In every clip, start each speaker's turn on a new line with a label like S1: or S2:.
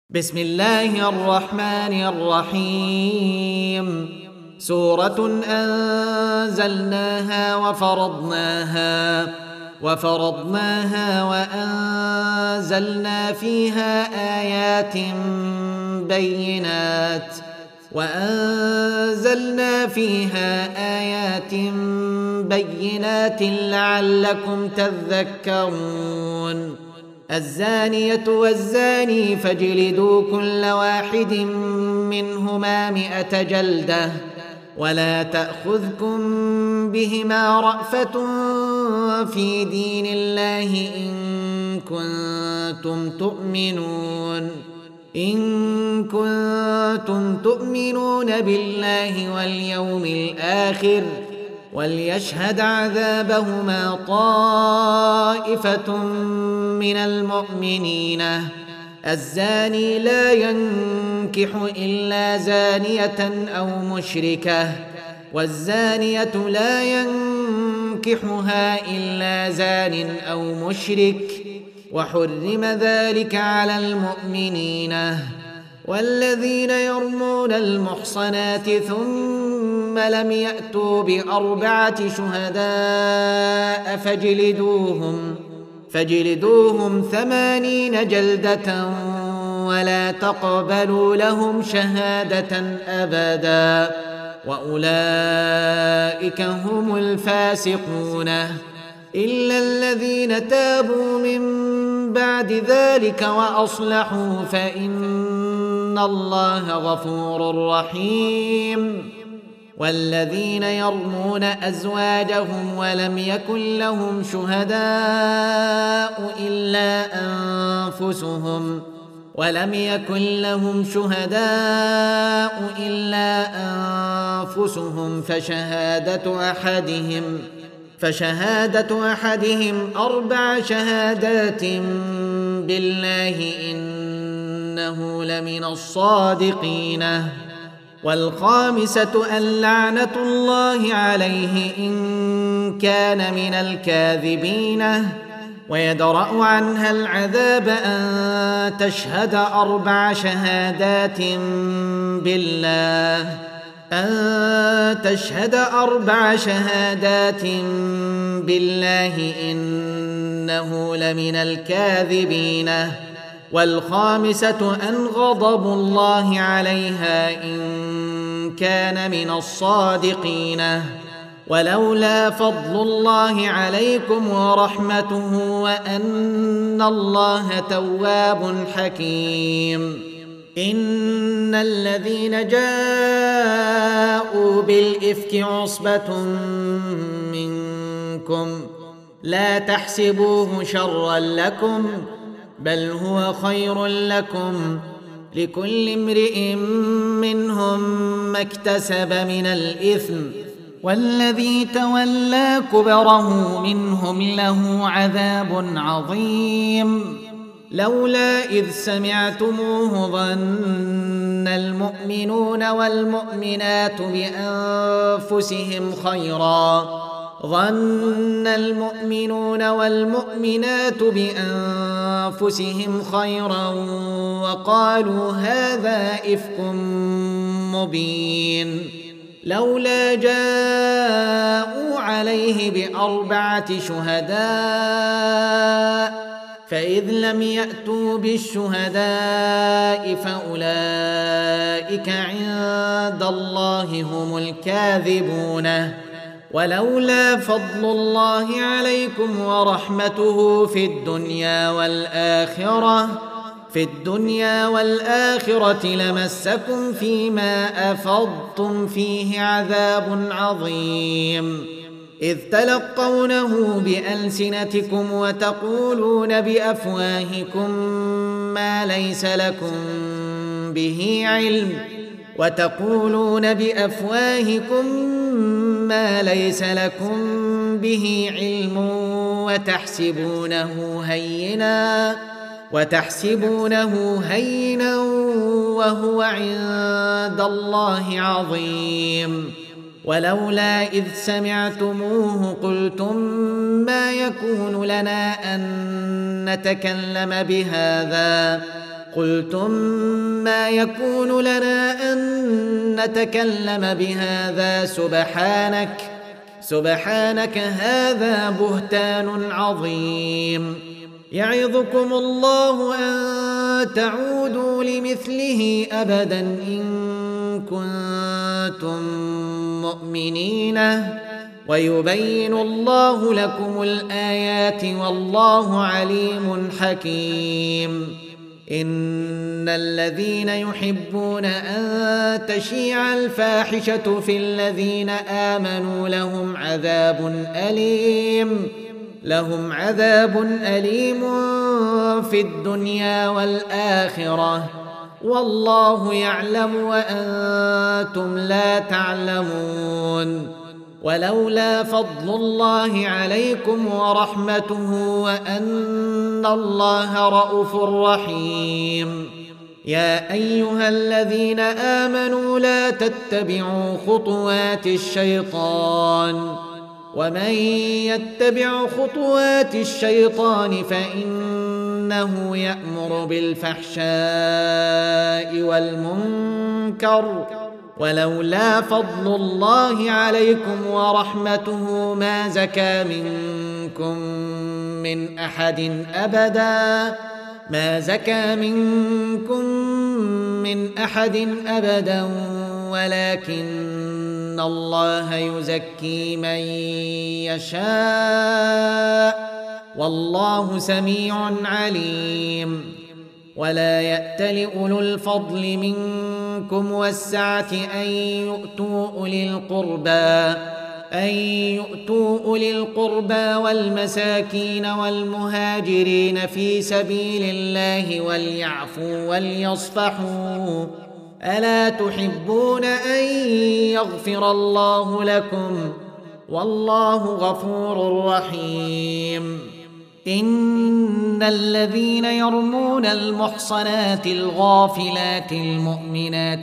S1: بسم الله الرحمن الرحيم. سورة أنزلناها وفرضناها وأنزلنا فيها آيات بينات لعلكم تذكرون. الزانية والزاني فاجلدوا كل واحد منهما 100 جلدة ولا تأخذكم بهما رأفة في دين الله إن كنتم تؤمنون بالله واليوم الآخر وليشهد عذابهما طائفة من المؤمنين. الزاني لا ينكح إلا زانية أو مشركة والزانية لا ينكحها إلا زان أو مشرك وحرم ذلك على المؤمنين. والذين يرمون المحصنات ثم لم يأتوا ب4 شهداء فاجلدوهم 80 جلدة ولا تقبلوا لهم شهادة أبدا وأولئك هم الفاسقون إلا الذين تابوا من بعد ذلك وأصلحوا فإن الله غفور رحيم. والذين يرمون أزواجهم ولم يكن لهم شهداء إلا أنفسهم فشهادة أحدهم 4 شهادات بالله إنه لمن الصادقين. والخامسة أن لعنة الله عليه إن كان من الكاذبين ويدرأ عنها العذاب أن تشهد 4 شهادات بالله إنه لمن الكاذبين. والخامسة أن غضب الله عليها إن كان من الصادقين. ولولا فضل الله عليكم ورحمته وأن الله تواب حكيم. إن الذين جاءوا بالإفك عصبة منكم لا تحسبوه شرا لكم بل هو خير لكم لكل امرئ منهم ما اكتسب من الإثم والذي تولى كبره منهم له عذاب عظيم. لولا إذ سمعتموه ظن المؤمنون والمؤمنات بأنفسهم خيرا وقالوا هذا إفك مبين. لولا جاءوا عليه ب4 شهداء فإذ لم يأتوا بالشهداء فأولئك عند الله هم الكاذبون. ولولا فضل الله عليكم ورحمته في الدنيا والآخرة لمسكم فيما أفضتم فيه عذاب عظيم. إذ تلقونه بألسنتكم وتقولون بأفواهكم ما ليس لكم به علم وتحسبونه هينا وهو عند الله عظيم. ولولا إذ سمعتموه قلتم ما يكون لنا أن نتكلم بهذا قلتم ما يكون لنا أن نتكلم بهذا سبحانك هذا بهتان عظيم. يعظكم الله أن تعودوا لمثله أبدا إن كنتم مؤمنين ويبين الله لكم الآيات والله عليم حكيم. إن الذين يحبون أن تشيع الفاحشة في الذين آمنوا لهم عذاب أليم في الدنيا والآخرة والله يعلم وأنتم لا تعلمون. ولولا فضل الله عليكم ورحمته وأن الله رءوف رحيم. يا أيها الذين آمنوا لا تتبعوا خطوات الشيطان ومن يتبع خطوات الشيطان فإنه يأمر بالفحشاء والمنكر ولولا فضل الله عليكم ورحمته ما زكى منكم من أحد أبدا ولكن الله يزكي من يشاء والله سميع عليم. ولا يأتل أولو الفضل منكم والسعة أن يؤتوا أولي القربى والمساكين والمهاجرين في سبيل الله وليعفوا وليصفحوا ألا تحبون أن يغفر الله لكم والله غفور رحيم. إن الذين يرمون المحصنات الغافلات المؤمنات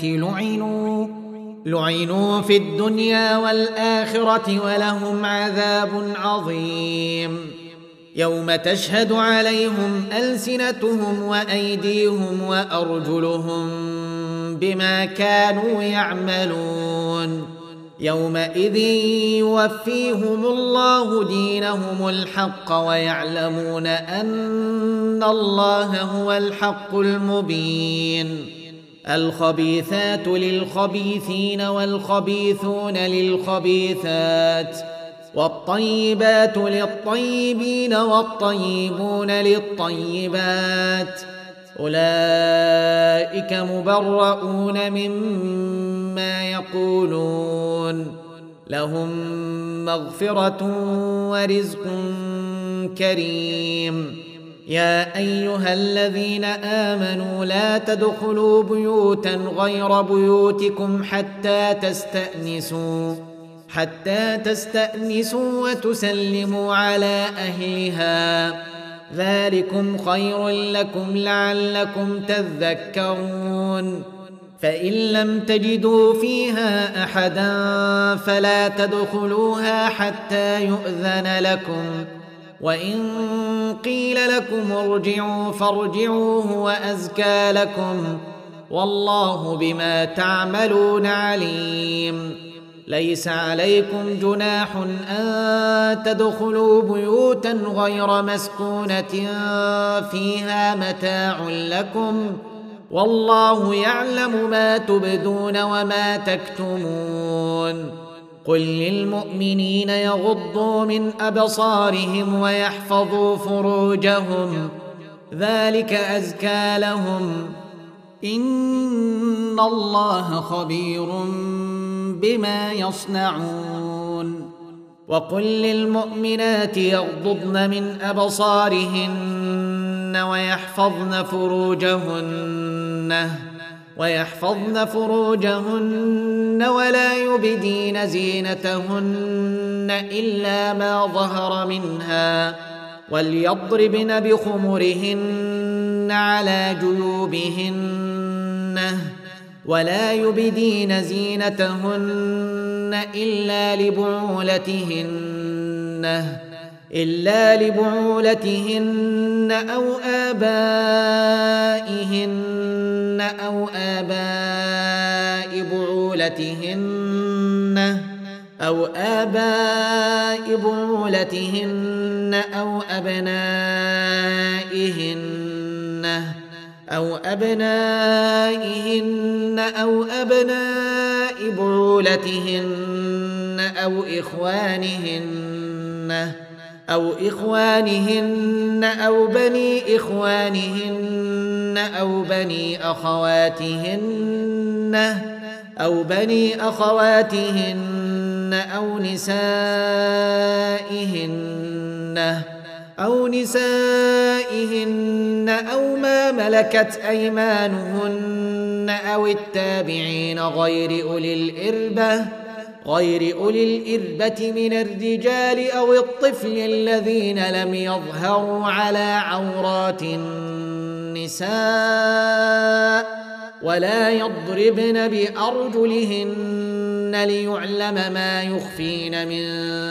S1: لعنوا في الدنيا والآخرة ولهم عذاب عظيم. يوم تشهد عليهم ألسنتهم وأيديهم وأرجلهم بما كانوا يعملون يومئذ يوفيهم الله دينهم الحق ويعلمون أن الله هو الحق المبين. الخبيثات للخبيثين والخبيثون للخبيثات والطيبات للطيبين والطيبون للطيبات أولئك مبرؤون مما يقولون لهم مغفرة ورزق كريم. يا أيها الذين آمنوا لا تدخلوا بيوتا غير بيوتكم حتى تستأنسوا وتسلموا على أهلها ذلكم خير لكم لعلكم تذكرون. فإن لم تجدوا فيها أحدا فلا تدخلوها حتى يؤذن لكم وإن قيل لكم ارجعوا فارجعوا هو أزكى لكم والله بما تعملون عليم. ليس عليكم جناح أن تدخلوا بيوتا غير مسكونة فيها متاع لكم والله يعلم ما تبدون وما تكتمون. قل للمؤمنين يغضوا من أبصارهم ويحفظوا فروجهم ذلك أزكى لهم إن الله خبير بما يصنعون. وقل للمؤمنات يغضضن من أبصارهن ويحفظن فروجهن ولا يبدين زينتهن إلا ما ظهر منها وليضربن بخمرهن على جيوبهن ولا يبدين زينتهن إلا لبعولتهن إلا لبعولتهن أو آباء بعولتهن أو أبنائهن أو أبناء بعولتهن أو إخوانهن أو بني إخوانهن أو نسائهن أو ما ملكت أيمانهن أو التابعين غير أولي الإربة من الرجال أو الطفل الذين لم يظهروا على عورات النساء ولا يضربن بأرجلهن ليعلم ما يخفين من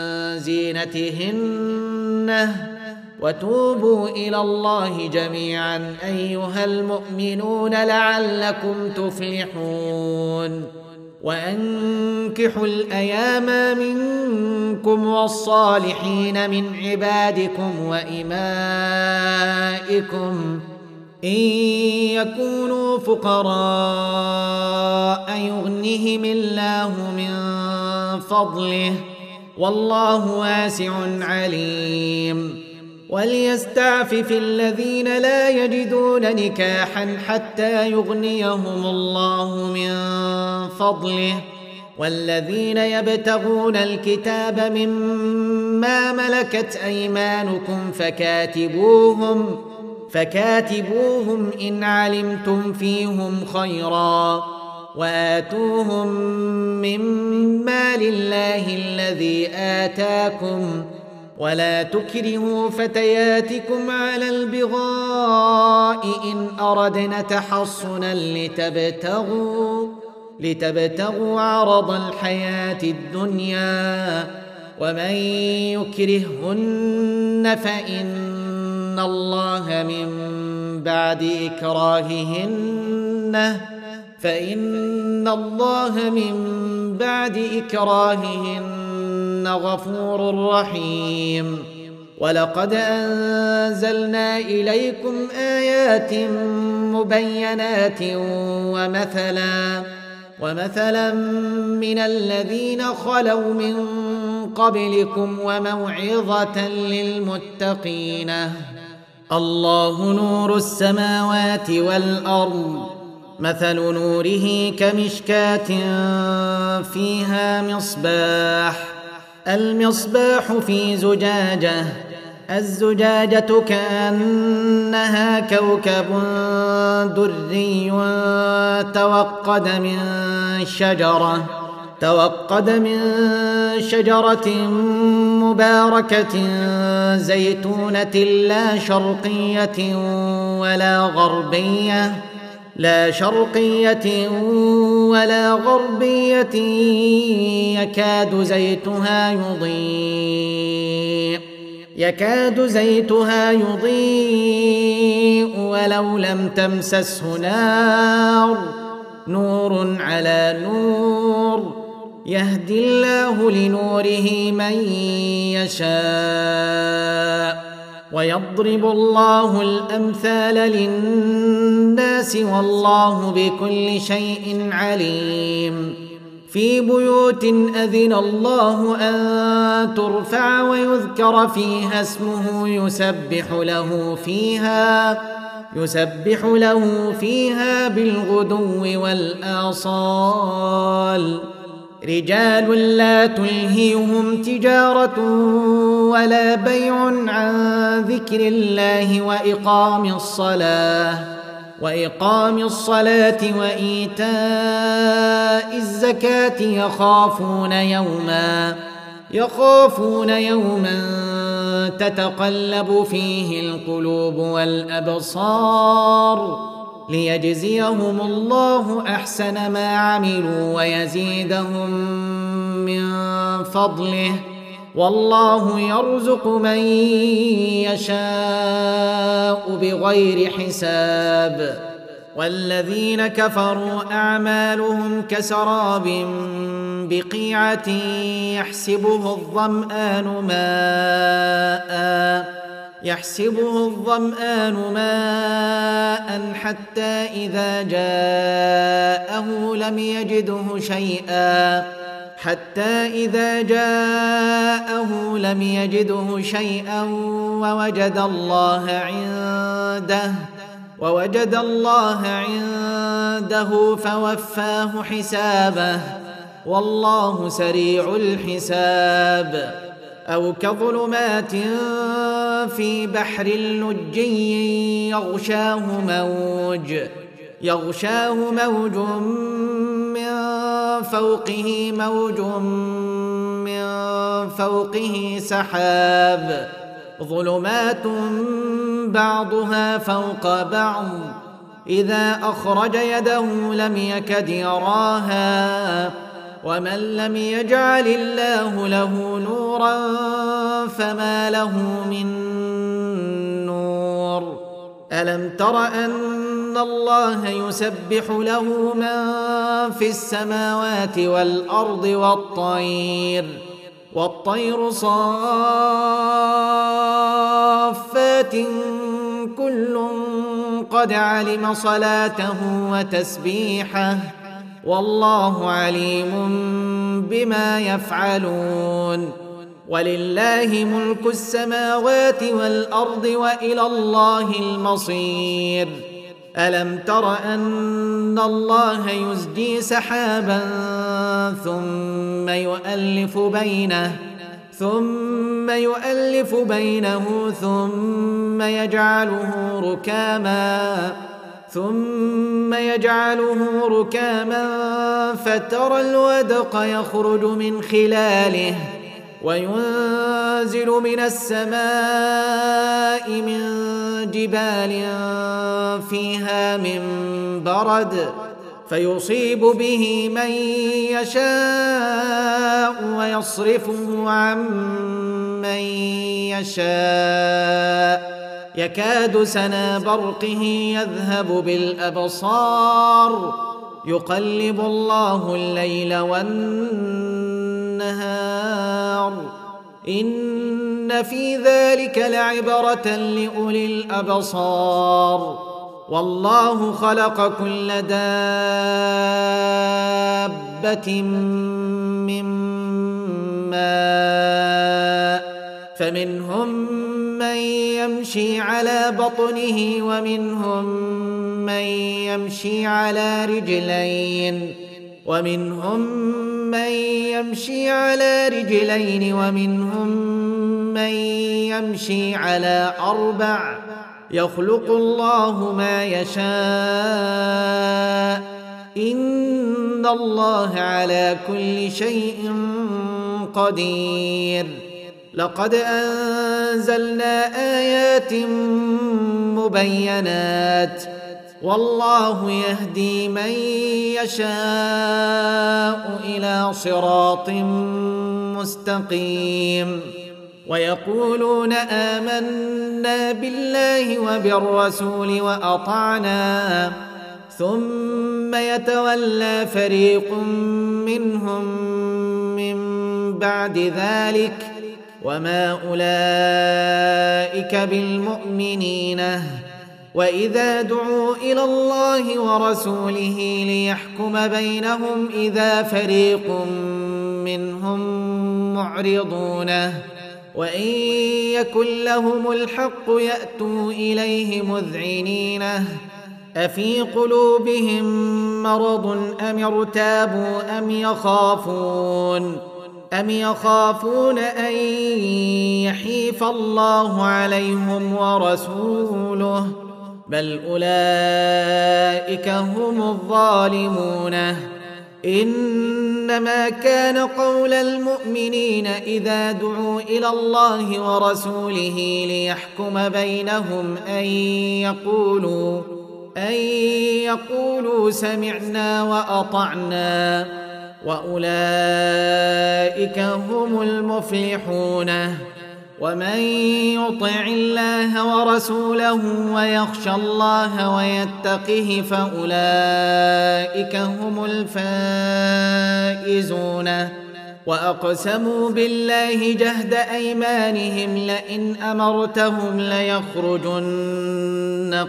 S1: زينتهن وتوبوا إلى الله جميعا أيها المؤمنون لعلكم تفلحون وأنكحوا الأيام منكم والصالحين من عبادكم وإمائكم إن يكونوا فقراء يغنهم الله من فضله والله واسع عليم وليستعفف الذين لا يجدون نكاحا حتى يغنيهم الله من فضله والذين يبتغون الكتاب مما ملكت أيمانكم فكاتبوهم إن علمتم فيهم خيرا وآتوهم مما لله الذي آتاكم ولا تكرهوا فتياتكم على البغاء إن أردنا تحصنا لتبتغوا عرض الحياة الدنيا ومن يكرهن فإن الله من بعد إكراههن غفور رحيم ولقد أنزلنا إليكم آيات مبينات ومثلا من الذين خلوا من قبلكم وموعظة للمتقين الله نور السماوات والأرض مثل نوره كمشكاة فيها المصباح في زجاجة الزجاجة كأنها كوكب دري توقد من شجرة مباركة زيتونة لا شرقية ولا غربية يكاد زيتها يضيء ولو لم تمسسه نور على نور يهدي الله لنوره من يشاء ويضرب الله الأمثال للناس والله بكل شيء عليم في بيوت أذن الله أن ترفع ويذكر فيها اسمه يسبح له فيها بالغدو والآصال رجال لا تلهيهم تجارة ولا بيع عن ذكر الله وإقام الصلاة وإيتاء الزكاة يخافون يوما تتقلب فيه القلوب والأبصار ليجزيهم الله أحسن ما عملوا ويزيدهم من فضله والله يرزق من يشاء بغير حساب. والذين كفروا أعمالهم كسراب بقيعة يحسبه الظمآن ماء حتى إذا جاءه لم يجده شيئا ووجد الله عنده فوفاه حسابه، والله سريع الحساب. أو كظلمات في بحر لجي يغشاه موج من فوقه سحاب، ظلمات بعضها فوق بعض، إذا أخرج يده لم يكد يراها، ومن لم يجعل الله له نورا فما له من نور. ألم تر أن الله يسبح له من في السماوات والأرض والطير صافات كل قد علم صلاته وتسبيحه، والله عليم بما يفعلون. ولله ملك السماوات والأرض وإلى الله المصير. ألم تر أن الله يزجي سحابا ثم يؤلف بينه ثم يجعله ركاما فترى الودق يخرج من خلاله، وينزل من السماء من جبال فيها من برد فيصيب به من يشاء ويصرفه عن من يشاء، يكاد سنا برقه يذهب بالأبصار، يقلب الله الليل والنهار، إن في ذلك لعبرة لأولي الأبصار. والله خلق كل دابة من ماء، فمنهم من يمشي على بطنه ومنهم من يمشي على رجلين ومنهم من يمشي على أربع، يخلق الله ما يشاء، إن الله على كل شيء قدير. لقد أنزلنا آيات مبينات، والله يهدي من يشاء إلى صراط مستقيم. ويقولون آمنا بالله وبالرسول وأطعنا، ثم يتولى فريق منهم من بعد ذلك، وما أولئك بالمؤمنين. وإذا دعوا إلى الله ورسوله ليحكم بينهم إذا فريق منهم معرضون، وإن يكن لهم الحق يأتوا إليه مذعنين، أفي قلوبهم مرض أم ارتابوا أم يخافون أن يحيف الله عليهم ورسوله، بل أولئك هم الظالمون. إنما كان قول المؤمنين إذا دعوا إلى الله ورسوله ليحكم بينهم أن يقولوا سمعنا وأطعنا، وأولئك هم المفلحون. ومن يطع الله ورسوله ويخشى الله ويتقه فأولئك هم الفائزون. وأقسموا بالله جهد أيمانهم لئن أمرتهم ليخرجن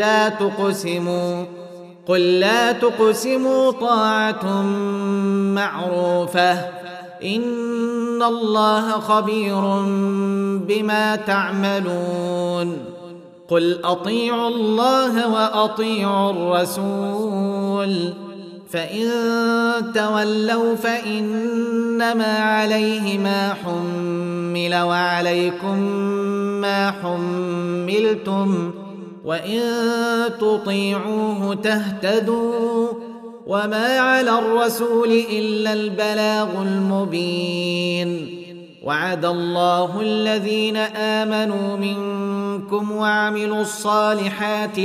S1: قل لا تقسموا طاعة معروفة إن الله خبير بما تعملون. قل أطيعوا الله وأطيعوا الرسول فإن تولوا فإنما عليه ما حمل وعليكم ما حملتم وإن تطيعوه تهتدوا وما على الرسول إلا البلاغ المبين. وعد الله الذين آمنوا منكم وعملوا الصالحات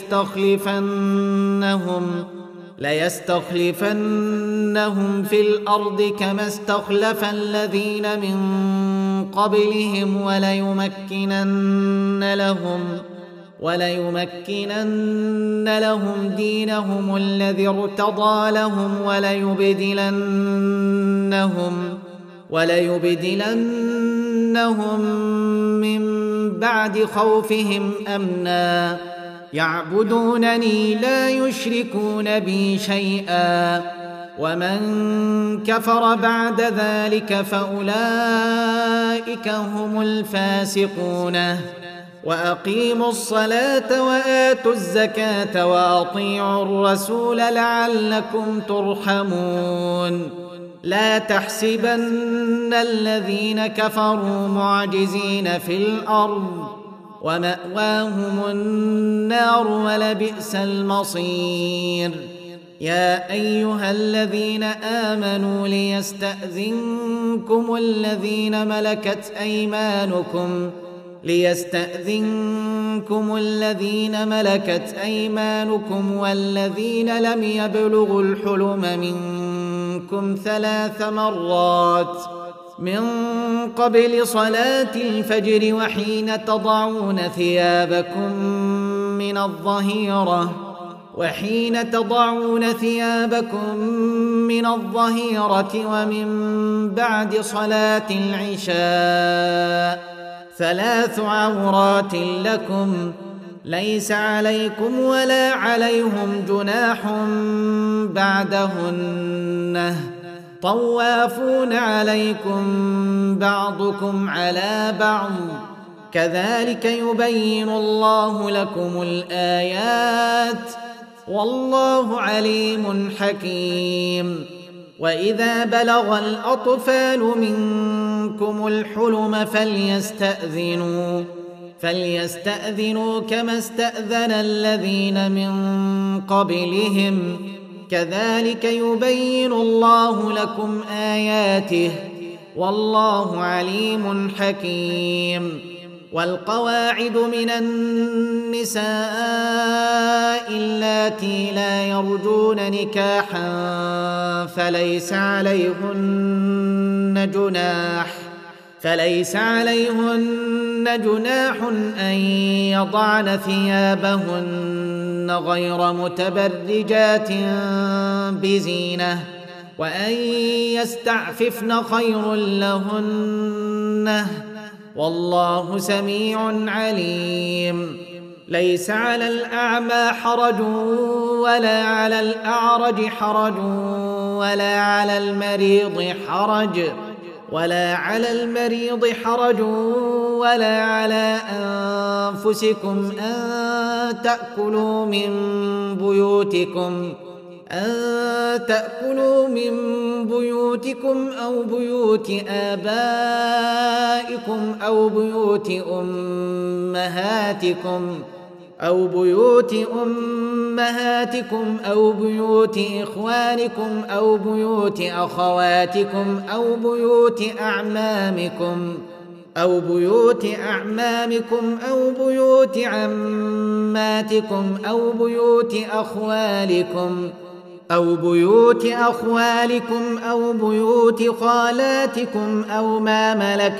S1: ليستخلفنهم في الأرض كما استخلف الذين من قبلهم وليمكنن لهم دينهم الذي ارتضى لهم وليبدلنهم من بعد خوفهم أمنا يعبدونني لا يشركون بي شيئا ومن كفر بعد ذلك فأولئك هم الفاسقون. وأقيموا الصلاة وآتوا الزكاة وأطيعوا الرسول لعلكم ترحمون. لا تحسبن الذين كفروا معجزين في الأرض ومأواهم النار ولبئس المصير. يا أيها الذين آمنوا ليستأذنكم الذين ملكت أيمانكم والذين لم يبلغوا الحلم منكم 3 مرات من قبل صلاة الفجر وحين تضعون ثيابكم من الظهيرة ومن بعد صلاة العشاء 3 عورات لكم ليس عليكم ولا عليهم جناح بعدهن طوافون عليكم بعضكم على بعض كذلك يبين الله لكم الآيات والله عليم حكيم. وإذا بلغ الأطفال منكم الحلم فليستأذنوا كما استأذن الذين من قبلهم كذلك يبين الله لكم آياته والله عليم حكيم. والقواعد من النساء اللاتي لا يرجون نكاحا فليس عليهن جناح أن يضعن ثيابهن غير متبرجات بزينة وأن يستعففن خير لهن والله سميع عليم. ليس على الأعمى حرج ولا على الأعرج حرج ولا على المريض حرج ولا على أنفسكم أن تأكلوا من بيوتكم أو بيوت آبائكم أو بيوت أمهاتكم أو بيوت إخوانكم أو بيوت أخواتكم أو بيوت أعمامكم أو بيوت عماتكم أو بيوت أخوالكم أو بيوت أخوالكم أو بيوت خالاتكم أو ما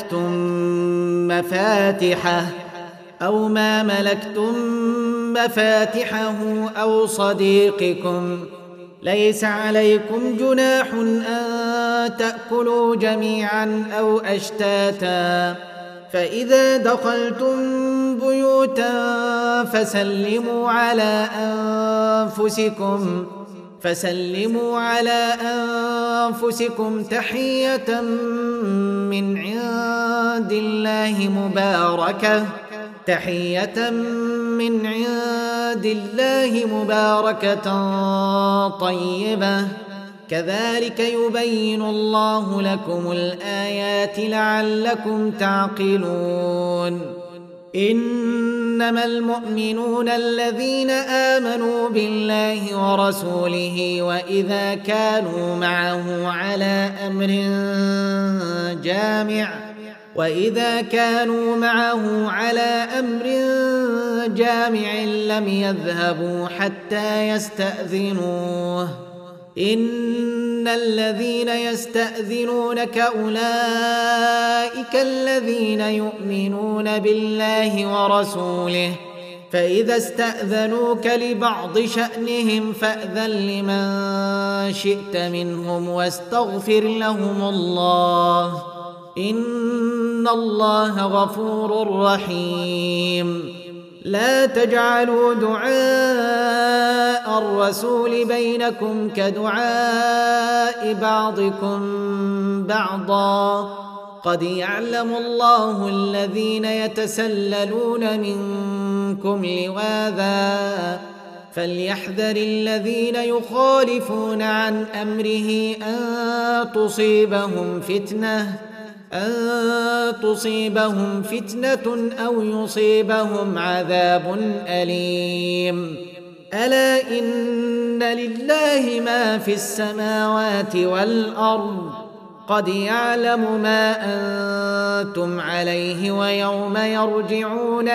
S1: ملكتم مفاتحه أو صديقكم. ليس عليكم جناح أن تأكلوا جميعا أو أشتاتا، فإذا دخلتم بيوتا فسلموا على أنفسكم تحية من عند الله مباركة طيبة، كذلك يبين الله لكم الآيات لعلكم تعقلون. إنما المؤمنون الذين آمنوا بالله ورسوله وإذا كانوا معه على أمر جامع لم يذهبوا حتى يستأذنوه. إن الذين يستأذنونك أولئك الذين يؤمنون بالله ورسوله، فإذا استأذنوك لبعض شأنهم فأذن لمن شئت منهم واستغفر لهم الله، إن الله غفور رحيم. لا تجعلوا دعاء الرسول بينكم كدعاء بعضكم بعضا، قد يعلم الله الذين يتسللون منكم لواذا، فليحذر الذين يخالفون عن أمره أن تصيبهم فتنة أو يصيبهم عذاب أليم. ألا إن لله ما في السماوات والأرض، قد يعلم ما أنتم عليه ويوم يرجعون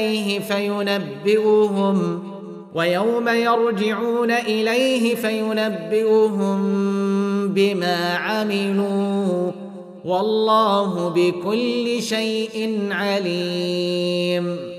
S1: إليه فينبئهم بما عملوا، والله بكل شيء عليم.